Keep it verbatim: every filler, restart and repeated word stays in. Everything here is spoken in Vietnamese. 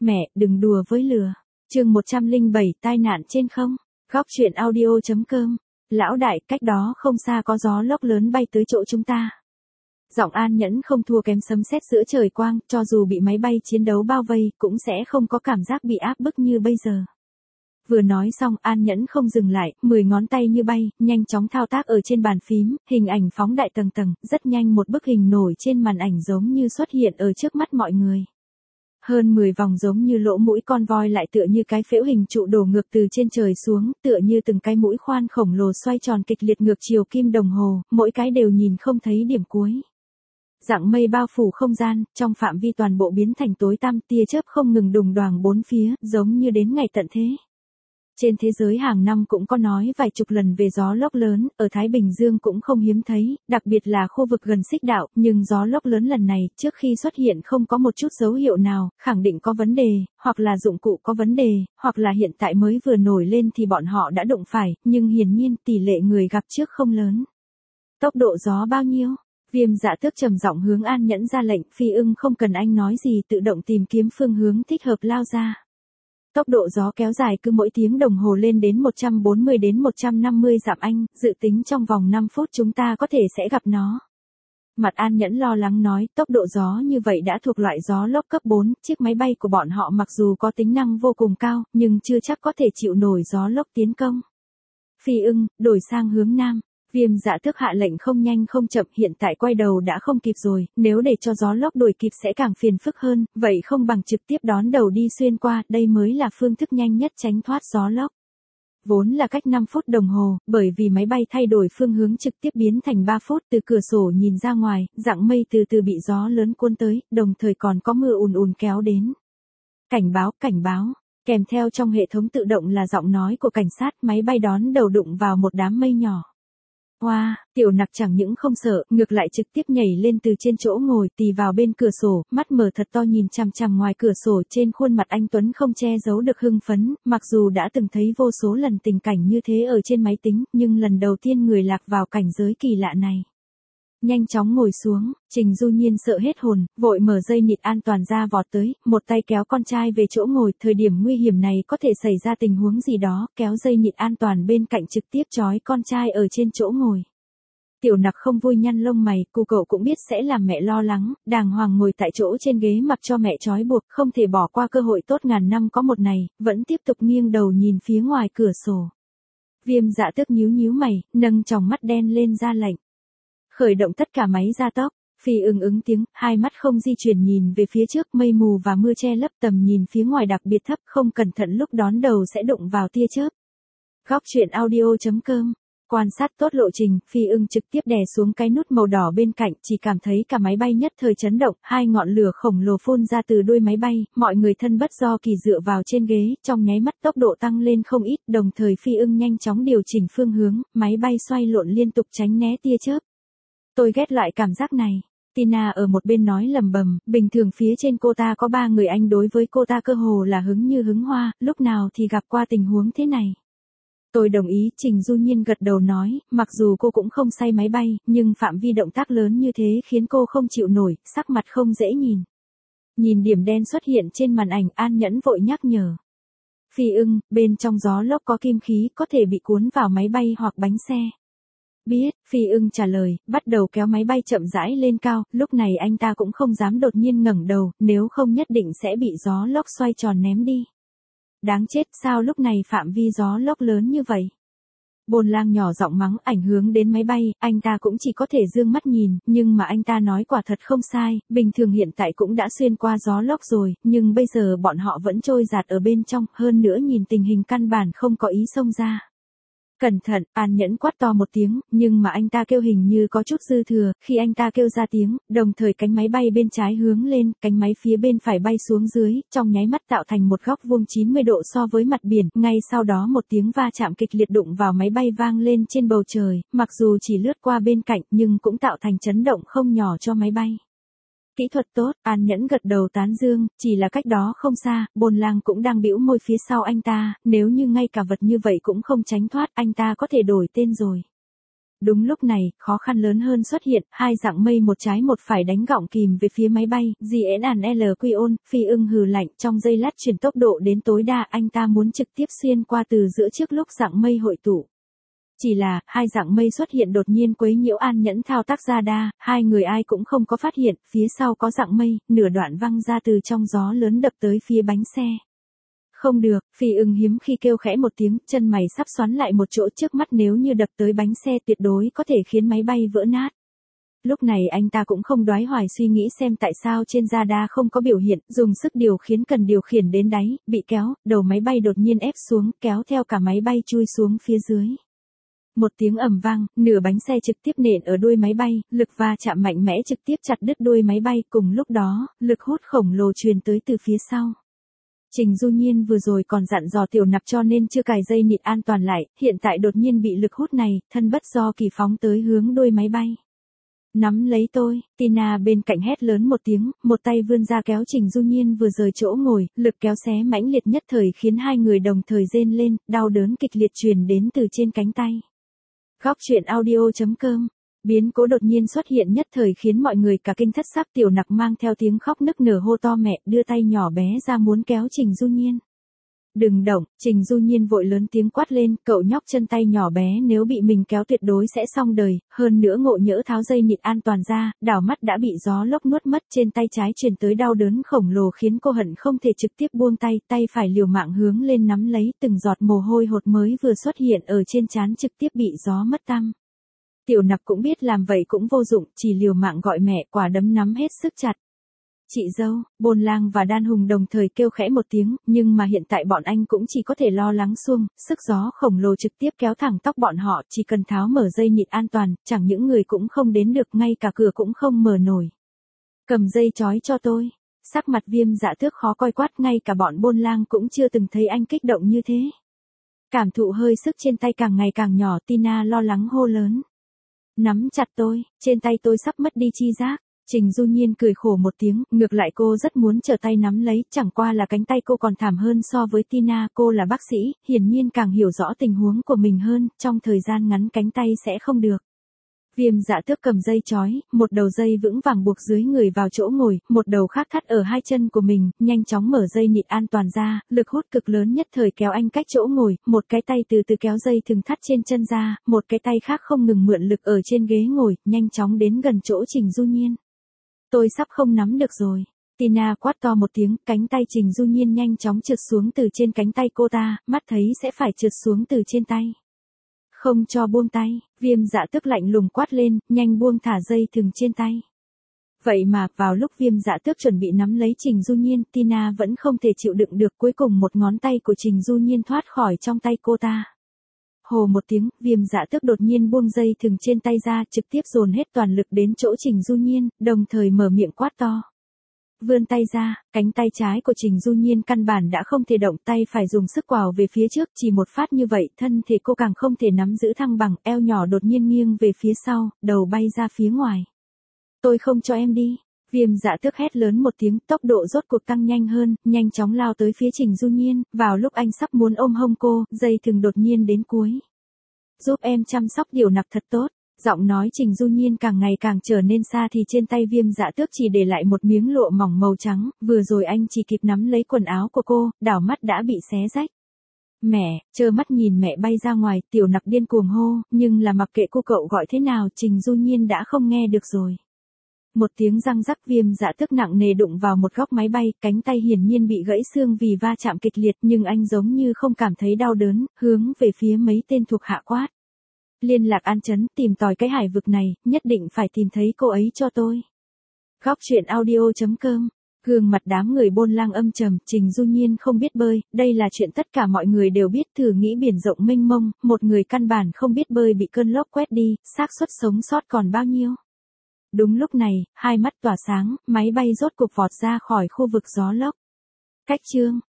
Mẹ, đừng đùa với lừa. Chương một trăm lẻ bảy tai nạn trên không. Góc truyện audio.com. Lão đại, cách đó không xa có gió lốc lớn bay tới chỗ chúng ta. Giọng An Nhẫn không thua kém sấm sét giữa trời quang, cho dù bị máy bay chiến đấu bao vây, cũng sẽ không có cảm giác bị áp bức như bây giờ. Vừa nói xong, An Nhẫn không dừng lại, mười ngón tay như bay, nhanh chóng thao tác ở trên bàn phím, hình ảnh phóng đại tầng tầng, rất nhanh một bức hình nổi trên màn ảnh giống như xuất hiện ở trước mắt mọi người. Hơn mười vòng giống như lỗ mũi con voi lại tựa như cái phễu hình trụ đổ ngược từ trên trời xuống, tựa như từng cái mũi khoan khổng lồ xoay tròn kịch liệt ngược chiều kim đồng hồ, mỗi cái đều nhìn không thấy điểm cuối. Dạng mây bao phủ không gian, trong phạm vi toàn bộ biến thành tối tăm, tia chớp không ngừng đùng đoàng bốn phía, giống như đến ngày tận thế. Trên thế giới hàng năm cũng có nói vài chục lần về gió lốc lớn, ở Thái Bình Dương cũng không hiếm thấy, đặc biệt là khu vực gần Xích Đạo, nhưng gió lốc lớn lần này, trước khi xuất hiện không có một chút dấu hiệu nào, khẳng định có vấn đề, hoặc là dụng cụ có vấn đề, hoặc là hiện tại mới vừa nổi lên thì bọn họ đã đụng phải, nhưng hiển nhiên tỷ lệ người gặp trước không lớn. Tốc độ gió bao nhiêu? Viêm Dạ Tước trầm giọng hướng An Nhẫn ra lệnh, Phi Ưng không cần anh nói gì tự động tìm kiếm phương hướng thích hợp lao ra. Tốc độ gió kéo dài cứ mỗi tiếng đồng hồ lên đến một trăm bốn mươi đến một trăm năm mươi dặm Anh, dự tính trong vòng năm phút chúng ta có thể sẽ gặp nó. Mặt An Nhẫn lo lắng nói, tốc độ gió như vậy đã thuộc loại gió lốc cấp bốn, chiếc máy bay của bọn họ mặc dù có tính năng vô cùng cao, nhưng chưa chắc có thể chịu nổi gió lốc tiến công. Phi Ưng, đổi sang hướng nam. Viêm Dạ Tước hạ lệnh không nhanh không chậm, hiện tại quay đầu đã không kịp rồi, nếu để cho gió lốc đuổi kịp sẽ càng phiền phức hơn, vậy không bằng trực tiếp đón đầu đi xuyên qua, đây mới là phương thức nhanh nhất tránh thoát gió lốc. Vốn là cách năm phút đồng hồ, bởi vì máy bay thay đổi phương hướng trực tiếp biến thành ba phút, từ cửa sổ nhìn ra ngoài, dạng mây từ từ bị gió lớn cuốn tới, đồng thời còn có mưa ùn ùn kéo đến. Cảnh báo, cảnh báo. Kèm theo trong hệ thống tự động là giọng nói của cảnh sát, máy bay đón đầu đụng vào một đám mây nhỏ. Hoa, wow, Tiểu Nặc chẳng những không sợ, ngược lại trực tiếp nhảy lên từ trên chỗ ngồi, tì vào bên cửa sổ, mắt mở thật to nhìn chằm chằm ngoài cửa sổ, trên khuôn mặt anh Tuấn không che giấu được hưng phấn, mặc dù đã từng thấy vô số lần tình cảnh như thế ở trên máy tính, nhưng lần đầu tiên người lạc vào cảnh giới kỳ lạ này. Nhanh chóng ngồi xuống, Trình Du Nhiên sợ hết hồn, vội mở dây nịt an toàn ra vọt tới, một tay kéo con trai về chỗ ngồi, thời điểm nguy hiểm này có thể xảy ra tình huống gì đó, kéo dây nịt an toàn bên cạnh trực tiếp trói con trai ở trên chỗ ngồi. Tiểu Nặc không vui nhăn lông mày, cô cậu cũng biết sẽ làm mẹ lo lắng, đàng hoàng ngồi tại chỗ trên ghế mặc cho mẹ trói buộc, không thể bỏ qua cơ hội tốt ngàn năm có một này, vẫn tiếp tục nghiêng đầu nhìn phía ngoài cửa sổ. Viêm Dạ Tước nhíu nhíu mày, nâng tròng mắt đen lên ra lệnh. Khởi động tất cả máy gia tốc. Phi Ưng ứng tiếng, hai mắt không di chuyển nhìn về phía trước, mây mù và mưa che lấp tầm nhìn phía ngoài đặc biệt thấp, không cẩn thận lúc đón đầu sẽ đụng vào tia chớp. Góc truyện audio.com. Quan sát tốt lộ trình, Phi Ưng trực tiếp đè xuống cái nút màu đỏ bên cạnh, chỉ cảm thấy cả máy bay nhất thời chấn động, hai ngọn lửa khổng lồ phun ra từ đuôi máy bay, mọi người thân bất do kỳ dựa vào trên ghế, trong nháy mắt tốc độ tăng lên không ít, đồng thời Phi Ưng nhanh chóng điều chỉnh phương hướng, máy bay xoay lộn liên tục tránh né tia chớp. Tôi ghét loại cảm giác này. Tina ở một bên nói lầm bầm, bình thường phía trên cô ta có ba người anh đối với cô ta cơ hồ là hứng như hứng hoa, lúc nào thì gặp qua tình huống thế này. Tôi đồng ý, Trình Du Nhiên gật đầu nói, mặc dù cô cũng không say máy bay, nhưng phạm vi động tác lớn như thế khiến cô không chịu nổi, sắc mặt không dễ nhìn. Nhìn điểm đen xuất hiện trên màn ảnh, An Nhẫn vội nhắc nhở. Phi Ưng, bên trong gió lốc có kim khí, có thể bị cuốn vào máy bay hoặc bánh xe. Biết, Phi Ưng trả lời, bắt đầu kéo máy bay chậm rãi lên cao, lúc này anh ta cũng không dám đột nhiên ngẩng đầu, nếu không nhất định sẽ bị gió lốc xoay tròn ném đi. Đáng chết, sao lúc này phạm vi gió lốc lớn như vậy? Bồn Lang nhỏ giọng mắng, ảnh hưởng đến máy bay, anh ta cũng chỉ có thể dương mắt nhìn, nhưng mà anh ta nói quả thật không sai, bình thường hiện tại cũng đã xuyên qua gió lốc rồi, nhưng bây giờ bọn họ vẫn trôi dạt ở bên trong, hơn nữa nhìn tình hình căn bản không có ý xông ra. Cẩn thận, An Nhẫn quát to một tiếng, nhưng mà anh ta kêu hình như có chút dư thừa, khi anh ta kêu ra tiếng, đồng thời cánh máy bay bên trái hướng lên, cánh máy phía bên phải bay xuống dưới, trong nháy mắt tạo thành một góc vuông chín mươi độ so với mặt biển, ngay sau đó một tiếng va chạm kịch liệt đụng vào máy bay vang lên trên bầu trời, mặc dù chỉ lướt qua bên cạnh nhưng cũng tạo thành chấn động không nhỏ cho máy bay. Kỹ thuật tốt, An Nhẫn gật đầu tán dương, chỉ là cách đó không xa, Bồn Lang cũng đang bĩu môi phía sau anh ta, nếu như ngay cả vật như vậy cũng không tránh thoát, anh ta có thể đổi tên rồi. Đúng lúc này, khó khăn lớn hơn xuất hiện, hai dạng mây một trái một phải đánh gọng kìm về phía máy bay, G N L Quion, Phi ưng hừ lạnh, trong giây lát chuyển tốc độ đến tối đa, anh ta muốn trực tiếp xuyên qua từ giữa trước lúc dạng mây hội tụ. Chỉ là, hai dạng mây xuất hiện đột nhiên quấy nhiễu An Nhẫn thao tác radar, hai người ai cũng không có phát hiện, phía sau có dạng mây, nửa đoạn văng ra từ trong gió lớn đập tới phía bánh xe. Không được, Phi ưng hiếm khi kêu khẽ một tiếng, chân mày sắp xoắn lại một chỗ trước mắt, nếu như đập tới bánh xe tuyệt đối có thể khiến máy bay vỡ nát. Lúc này anh ta cũng không đoái hoài suy nghĩ xem tại sao trên radar không có biểu hiện, dùng sức điều khiến cần điều khiển đến đáy, bị kéo, đầu máy bay đột nhiên ép xuống, kéo theo cả máy bay chui xuống phía dưới. Một tiếng ầm vang, nửa bánh xe trực tiếp nện ở đuôi máy bay, lực va chạm mạnh mẽ trực tiếp chặt đứt đuôi máy bay, cùng lúc đó, lực hút khổng lồ truyền tới từ phía sau. Trình Du Nhiên vừa rồi còn dặn dò Tiểu Nặc cho nên chưa cài dây nịt an toàn lại, hiện tại đột nhiên bị lực hút này, thân bất do kỳ phóng tới hướng đuôi máy bay. Nắm lấy tôi, Tina bên cạnh hét lớn một tiếng, một tay vươn ra kéo Trình Du Nhiên vừa rời chỗ ngồi, lực kéo xé mãnh liệt nhất thời khiến hai người đồng thời rên lên, đau đớn kịch liệt truyền đến từ trên cánh tay. Góc truyện audio chấm com. Biến cố đột nhiên xuất hiện nhất thời khiến mọi người cả kinh thất sắc, Tiểu Nặc mang theo tiếng khóc nức nở hô to mẹ, đưa tay nhỏ bé ra muốn kéo Trình Du Nhiên. Đừng động, Trình Du Nhiên vội lớn tiếng quát lên, cậu nhóc chân tay nhỏ bé nếu bị mình kéo tuyệt đối sẽ xong đời, hơn nữa ngộ nhỡ tháo dây nịt an toàn ra, đảo mắt đã bị gió lốc nuốt mất, trên tay trái truyền tới đau đớn khổng lồ khiến cô hận không thể trực tiếp buông tay, tay phải liều mạng hướng lên nắm lấy, từng giọt mồ hôi hột mới vừa xuất hiện ở trên trán trực tiếp bị gió mất tăm. Tiểu Nặc cũng biết làm vậy cũng vô dụng, chỉ liều mạng gọi mẹ, quả đấm nắm hết sức chặt. Chị dâu, Bôn Lang và Đan Hùng đồng thời kêu khẽ một tiếng, nhưng mà hiện tại bọn anh cũng chỉ có thể lo lắng xuông, sức gió khổng lồ trực tiếp kéo thẳng tóc bọn họ, chỉ cần tháo mở dây nịt an toàn, chẳng những người cũng không đến được, ngay cả cửa cũng không mở nổi. Cầm dây trói cho tôi. Sắc mặt Viêm Dạ Tước khó coi quát, ngay cả bọn Bôn Lang cũng chưa từng thấy anh kích động như thế. Cảm thụ hơi sức trên tay càng ngày càng nhỏ, Tina lo lắng hô lớn. Nắm chặt tôi, trên tay tôi sắp mất đi chi giác. Trình Du Nhiên cười khổ một tiếng, ngược lại cô rất muốn trở tay nắm lấy, chẳng qua là cánh tay cô còn thảm hơn so với Tina, cô là bác sĩ, hiển nhiên càng hiểu rõ tình huống của mình hơn, trong thời gian ngắn cánh tay sẽ không được. Viêm Dạ Tước cầm dây chói, một đầu dây vững vàng buộc dưới người vào chỗ ngồi, một đầu khác thắt ở hai chân của mình, nhanh chóng mở dây nịt an toàn ra, lực hút cực lớn nhất thời kéo anh cách chỗ ngồi, một cái tay từ từ kéo dây thừng thắt trên chân ra, một cái tay khác không ngừng mượn lực ở trên ghế ngồi, nhanh chóng đến gần chỗ Trình Du Nhiên. Tôi sắp không nắm được rồi. Tina quát to một tiếng, cánh tay Trình Du Nhiên nhanh chóng trượt xuống từ trên cánh tay cô ta, mắt thấy sẽ phải trượt xuống từ trên tay. Không cho buông tay, Viêm Dạ Tước lạnh lùng quát lên, nhanh buông thả dây thừng trên tay. Vậy mà, vào lúc Viêm Dạ Tước chuẩn bị nắm lấy Trình Du Nhiên, Tina vẫn không thể chịu đựng được, cuối cùng một ngón tay của Trình Du Nhiên thoát khỏi trong tay cô ta. Hồ một tiếng, Viêm Dạ Tước đột nhiên buông dây thừng trên tay ra, trực tiếp dồn hết toàn lực đến chỗ Trình Du Nhiên, đồng thời mở miệng quát to. Vươn tay ra, cánh tay trái của Trình Du Nhiên căn bản đã không thể động, tay phải dùng sức quào về phía trước, chỉ một phát như vậy, thân thể cô càng không thể nắm giữ thăng bằng, eo nhỏ đột nhiên nghiêng về phía sau, đầu bay ra phía ngoài. Tôi không cho em đi. Viêm Dạ Tước hét lớn một tiếng, tốc độ rốt cuộc tăng nhanh hơn, nhanh chóng lao tới phía Trình Du Nhiên, vào lúc anh sắp muốn ôm hông cô, dây thừng đột nhiên đến cuối. Giúp em chăm sóc Tiểu Nặc thật tốt. Giọng nói Trình Du Nhiên càng ngày càng trở nên xa thì trên tay Viêm Dạ Tước chỉ để lại một miếng lụa mỏng màu trắng, vừa rồi anh chỉ kịp nắm lấy quần áo của cô, đảo mắt đã bị xé rách. Mẹ, trơ mắt nhìn mẹ bay ra ngoài, Tiểu Nặc điên cuồng hô, nhưng là mặc kệ cô cậu gọi thế nào, Trình Du Nhiên đã không nghe được rồi. Một tiếng răng rắc, Viêm Dạ Tước nặng nề đụng vào một góc máy bay, cánh tay hiển nhiên bị gãy xương vì va chạm kịch liệt, nhưng anh giống như không cảm thấy đau đớn, hướng về phía mấy tên thuộc hạ quát. Liên lạc An Chấn, tìm tòi cái hải vực này, nhất định phải tìm thấy cô ấy cho tôi. Góc truyện audio chấm com. Gương mặt đám người Bôn Lang âm trầm, Trình Du Nhiên không biết bơi, đây là chuyện tất cả mọi người đều biết, thử nghĩ biển rộng mênh mông, một người căn bản không biết bơi bị cơn lốc quét đi, xác suất sống sót còn bao nhiêu. Đúng lúc này, hai mắt tỏa sáng, máy bay rốt cục vọt ra khỏi khu vực gió lốc. Cách chương.